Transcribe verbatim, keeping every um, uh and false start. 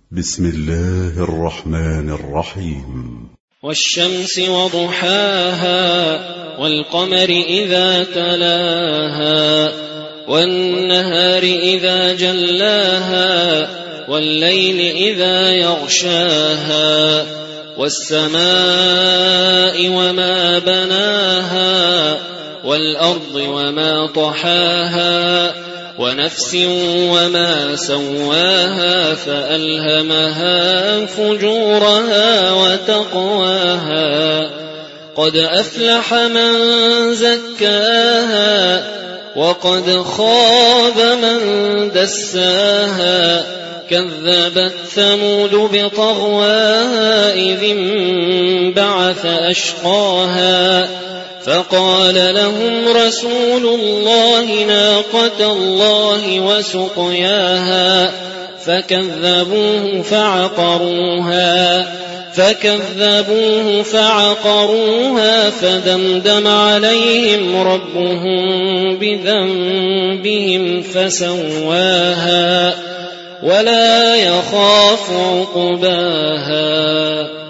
بسم الله الرحمن الرحيم. والشمس وضحاها والقمر إذا تلاها والنهار إذا جلاها والليل إذا يغشاها والسماء وما بناها والأرض وما طحاها ونفس وما سواها فألهمها فجورها وتقواها قد أفلح من زكاها وقد خاب من دساها كذبت ثمود بطغواها إذ انبعث أشقاها فقال لهم رسول الله ناقة الله وسقياها فكذبوه فعقروها فكذبوه فعقروها فدمدم عليهم ربهم بذنبهم فسواها ولا يخاف عقباها.